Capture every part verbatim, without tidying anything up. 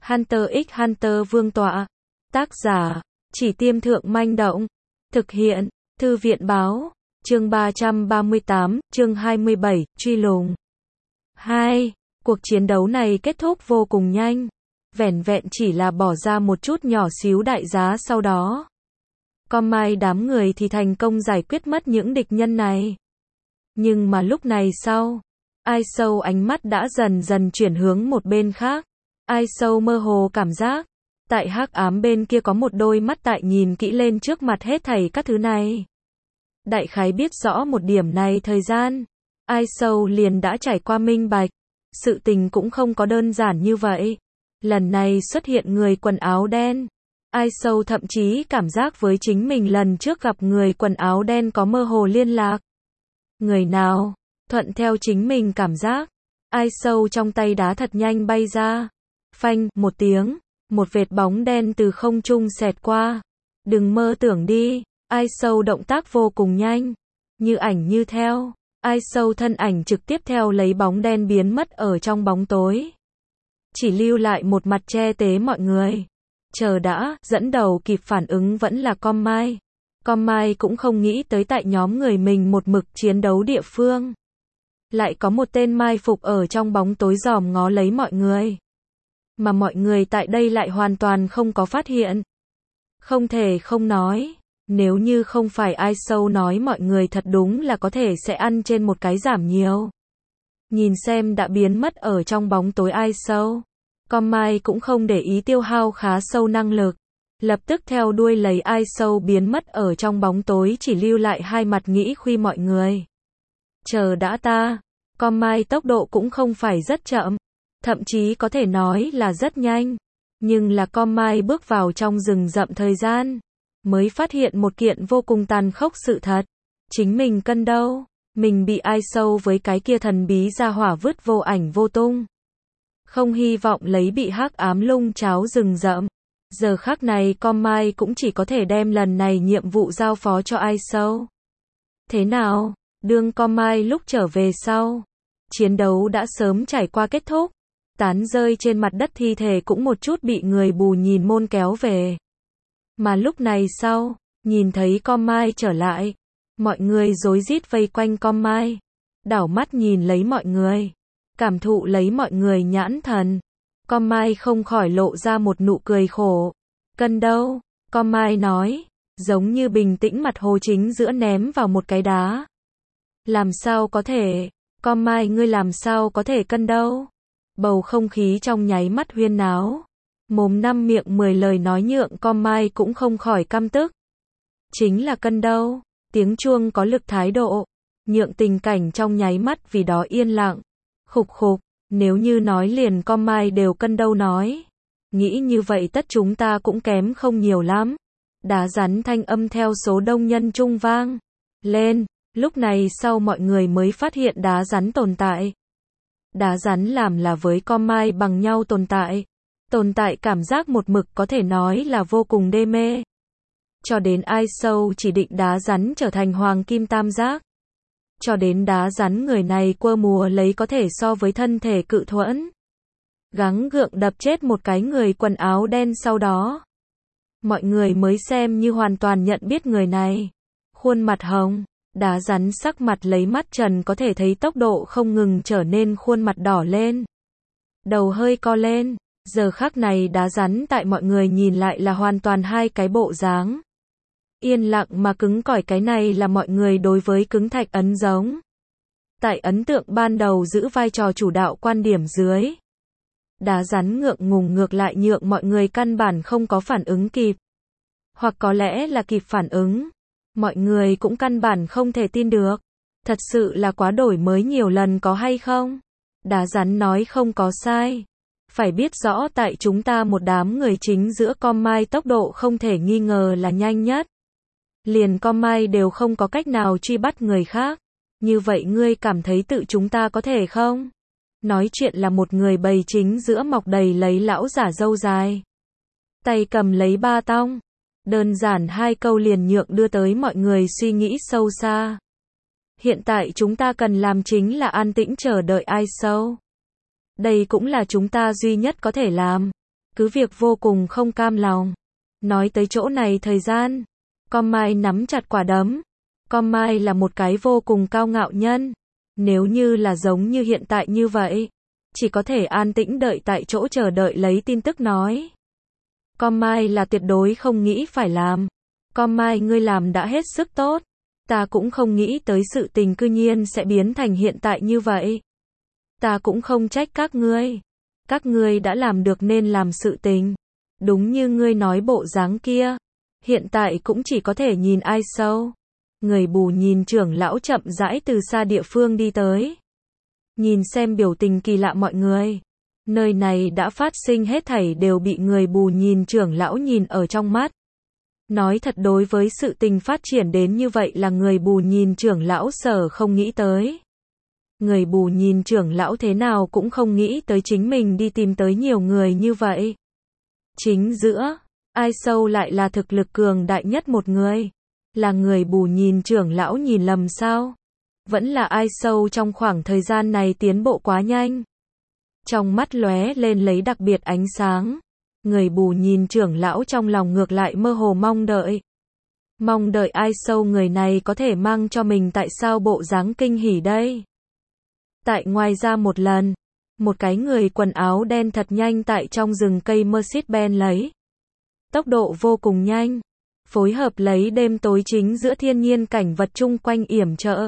Hunter x Hunter Vương tọa. Tác giả, Chỉ Tiêm Thượng Manh Động. Thực hiện, Thư viện Báo. Chương ba trăm ba mươi tám, chương hai mươi bảy, truy lùng. hai. Cuộc chiến đấu này kết thúc vô cùng nhanh. Vẻn vẹn chỉ là bỏ ra một chút nhỏ xíu đại giá sau đó. Con mai đám người thì thành công giải quyết mất những địch nhân này. Nhưng mà lúc này sau, Ai Sâu ánh mắt đã dần dần chuyển hướng một bên khác. Ai Sâu mơ hồ cảm giác, tại hắc ám bên kia có một đôi mắt tại nhìn kỹ lên trước mặt hết thảy các thứ này. Đại khái biết rõ một điểm này thời gian, Ai Sâu liền đã trải qua minh bạch. Sự tình cũng không có đơn giản như vậy. Lần này xuất hiện người quần áo đen. Ai Sâu thậm chí cảm giác với chính mình lần trước gặp người quần áo đen có mơ hồ liên lạc. Người nào? Thuận theo chính mình cảm giác. Ai Sâu trong tay đá thật nhanh bay ra. Phanh, một tiếng. Một vệt bóng đen từ không trung xẹt qua. Đừng mơ tưởng đi. Ai Sâu động tác vô cùng nhanh. Như ảnh như theo. Ai Sâu thân ảnh trực tiếp theo lấy bóng đen biến mất ở trong bóng tối. Chỉ lưu lại một mặt che tế mọi người. Chờ đã, dẫn đầu kịp phản ứng vẫn là Com Mai. Com Mai cũng không nghĩ tới tại nhóm người mình một mực chiến đấu địa phương. Lại có một tên mai phục ở trong bóng tối dòm ngó lấy mọi người. Mà mọi người tại đây lại hoàn toàn không có phát hiện. Không thể không nói. Nếu như không phải Ai Sâu nói mọi người thật đúng là có thể sẽ ăn trên một cái giảm nhiều. Nhìn xem đã biến mất ở trong bóng tối Ai Sâu. Com Mai cũng không để ý tiêu hao khá sâu năng lực. Lập tức theo đuôi lấy Ai Sâu biến mất ở trong bóng tối chỉ lưu lại hai mặt nghĩ khuy mọi người. Chờ đã ta. Com Mai tốc độ cũng không phải rất chậm. Thậm chí có thể nói là rất nhanh. Nhưng là Com Mai bước vào trong rừng rậm thời gian. Mới phát hiện một kiện vô cùng tàn khốc sự thật. Chính mình cân đâu. Mình bị Ai Sâu với cái kia thần bí ra hỏa vứt vô ảnh vô tung. Không hy vọng lấy bị hắc ám lung cháo rừng rậm. Giờ khắc này Com Mai cũng chỉ có thể đem lần này nhiệm vụ giao phó cho Ai Sâu. Thế nào? Đương Com Mai lúc trở về sau. Chiến đấu đã sớm trải qua kết thúc. Tán rơi trên mặt đất thi thể cũng một chút bị người bù nhìn môn kéo về. Mà lúc này sau, nhìn thấy Com Mai trở lại. Mọi người rối rít vây quanh Com Mai. Đảo mắt nhìn lấy mọi người. Cảm thụ lấy mọi người nhãn thần. Com Mai không khỏi lộ ra một nụ cười khổ. Cân đâu? Com Mai nói. Giống như bình tĩnh mặt hồ chính giữa ném vào một cái đá. Làm sao có thể? Com Mai ngươi làm sao có thể cân đâu? Bầu không khí trong nháy mắt huyên náo. Mồm năm miệng mười lời nói nhượng Com Mai cũng không khỏi căm tức. Chính là cân đâu? Tiếng chuông có lực thái độ. Nhượng tình cảnh trong nháy mắt vì đó yên lặng. Khục khục, nếu như nói liền Com Mai đều cân đâu nói. Nghĩ như vậy tất chúng ta cũng kém không nhiều lắm. Đá rắn thanh âm theo số đông nhân trung vang lên. Lúc này sau mọi người mới phát hiện đá rắn tồn tại. Đá rắn làm là với Com Mai bằng nhau tồn tại. Tồn tại cảm giác một mực có thể nói là vô cùng đê mê. Cho đến Ai Sâu chỉ định đá rắn trở thành hoàng kim tam giác. Cho đến đá rắn người này quơ mùa lấy có thể so với thân thể cự thuẫn. Gắng gượng đập chết một cái người quần áo đen sau đó. Mọi người mới xem như hoàn toàn nhận biết người này. Khuôn mặt hồng, đá rắn sắc mặt lấy mắt trần có thể thấy tốc độ không ngừng trở nên khuôn mặt đỏ lên. Đầu hơi co lên, giờ khắc này đá rắn tại mọi người nhìn lại là hoàn toàn hai cái bộ dáng. Yên lặng mà cứng cỏi cái này là mọi người đối với cứng thạch ấn giống. Tại ấn tượng ban đầu giữ vai trò chủ đạo quan điểm dưới. Đá rắn ngượng ngùng ngược lại nhượng mọi người căn bản không có phản ứng kịp. Hoặc có lẽ là kịp phản ứng. Mọi người cũng căn bản không thể tin được. Thật sự là quá đổi mới nhiều lần có hay không? Đá rắn nói không có sai. Phải biết rõ tại chúng ta một đám người chính giữa Com Mai tốc độ không thể nghi ngờ là nhanh nhất. Liền Com Mai đều không có cách nào truy bắt người khác. Như vậy ngươi cảm thấy tự chúng ta có thể không? Nói chuyện là một người bầy chính giữa mọc đầy lấy lão giả râu dài. Tay cầm lấy ba tong. Đơn giản hai câu liền nhượng đưa tới mọi người suy nghĩ sâu xa. Hiện tại chúng ta cần làm chính là an tĩnh chờ đợi Ai Sâu. Đây cũng là chúng ta duy nhất có thể làm. cứ việc vô cùng không cam lòng. Nói tới chỗ này thời gian, Com Mai nắm chặt quả đấm. Com Mai là một cái vô cùng cao ngạo nhân. Nếu như là giống như hiện tại như vậy, chỉ có thể an tĩnh đợi tại chỗ chờ đợi lấy tin tức nói. Com Mai là tuyệt đối không nghĩ phải làm. Com Mai ngươi làm đã hết sức tốt. Ta cũng không nghĩ tới sự tình cư nhiên sẽ biến thành hiện tại như vậy. Ta cũng không trách các ngươi. Các ngươi đã làm được nên làm sự tình. Đúng như ngươi nói bộ dáng kia. Hiện tại cũng chỉ có thể nhìn ai sâu. Người bù nhìn trưởng lão chậm rãi từ xa địa phương đi tới. Nhìn xem biểu tình kỳ lạ mọi người. Nơi này đã phát sinh hết thảy đều bị người bù nhìn trưởng lão nhìn ở trong mắt. Nói thật đối với sự tình phát triển đến như vậy là người bù nhìn trưởng lão sở không nghĩ tới. Người bù nhìn trưởng lão thế nào cũng không nghĩ tới chính mình đi tìm tới nhiều người như vậy. Chính giữa, ai sâu lại là thực lực cường đại nhất một người. Là người bù nhìn trưởng lão nhìn lầm sao? Vẫn là ai sâu trong khoảng thời gian này tiến bộ quá nhanh. Trong mắt lóe lên lấy đặc biệt ánh sáng. Người bù nhìn trưởng lão trong lòng ngược lại mơ hồ mong đợi. Mong đợi ai sâu người này có thể mang cho mình tại sao bộ dáng kinh hỉ đây. Tại ngoài ra một lần, một cái người quần áo đen thật nhanh tại trong rừng cây Mercedes-Benz lấy. Tốc độ vô cùng nhanh. Phối hợp lấy đêm tối chính giữa thiên nhiên cảnh vật chung quanh yểm trợ.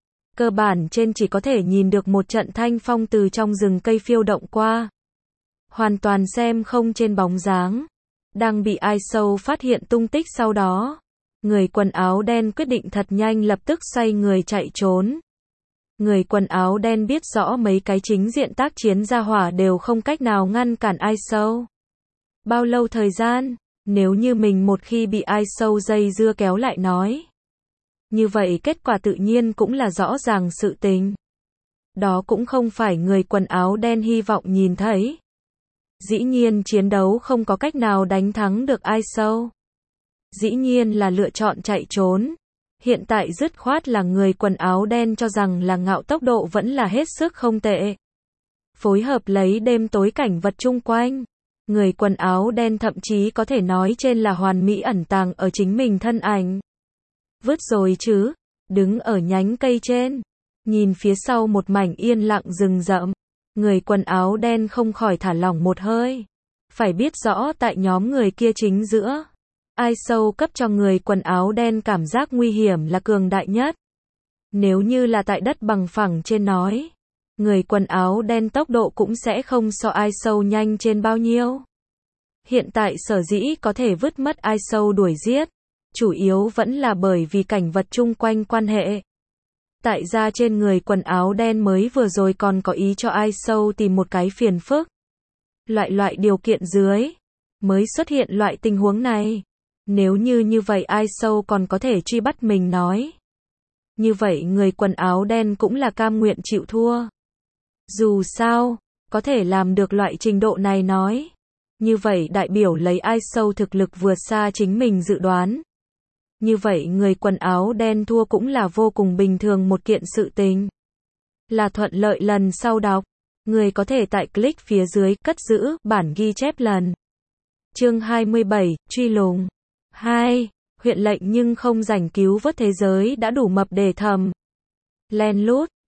Cơ bản trên chỉ có thể nhìn được một trận thanh phong từ trong rừng cây phiêu động qua. Hoàn toàn xem không trên bóng dáng. Đang bị ai sâu phát hiện tung tích sau đó. Người quần áo đen quyết định thật nhanh lập tức xoay người chạy trốn. Người quần áo đen biết rõ mấy cái chính diện tác chiến ra hỏa đều không cách nào ngăn cản ai sâu. Bao lâu thời gian, nếu như mình một khi bị ai sâu dây dưa kéo lại nói. Như vậy kết quả tự nhiên cũng là rõ ràng sự tình. Đó cũng không phải người quần áo đen hy vọng nhìn thấy. Dĩ nhiên chiến đấu không có cách nào đánh thắng được ai sâu. Dĩ nhiên là lựa chọn chạy trốn. Hiện tại dứt khoát là người quần áo đen cho rằng là ngạo tốc độ vẫn là hết sức không tệ. Phối hợp lấy đêm tối cảnh vật chung quanh. Người quần áo đen thậm chí có thể nói trên là hoàn mỹ ẩn tàng ở chính mình thân ảnh. Vứt rồi chứ, đứng ở nhánh cây trên. Nhìn phía sau một mảnh yên lặng rừng rậm. Người quần áo đen không khỏi thả lỏng một hơi. Phải biết rõ tại nhóm người kia chính giữa. Ai sâu cấp cho người quần áo đen cảm giác nguy hiểm là cường đại nhất. Nếu như là tại đất bằng phẳng trên nói. Người quần áo đen tốc độ cũng sẽ không so ai sâu nhanh trên bao nhiêu. Hiện tại sở dĩ có thể vứt mất ai sâu đuổi giết. Chủ yếu vẫn là bởi vì cảnh vật chung quanh quan hệ. Tại ra trên người quần áo đen mới vừa rồi còn có ý cho ai sâu tìm một cái phiền phức. Loại loại điều kiện dưới. Mới xuất hiện loại tình huống này. Nếu như như vậy ai sâu còn có thể truy bắt mình nói. Như vậy người quần áo đen cũng là cam nguyện chịu thua. Dù sao, có thể làm được loại trình độ này nói. Như vậy đại biểu lấy ai sâu thực lực vượt xa chính mình dự đoán. Như vậy người quần áo đen thua cũng là vô cùng bình thường một kiện sự tình. Là thuận lợi lần sau đọc. Người có thể tại click phía dưới cất giữ bản ghi chép lần. Chương hai mươi bảy, truy lùng. hai. Huyện lệnh nhưng không rảnh cứu vớt thế giới đã đủ mập để thầm. Len lút.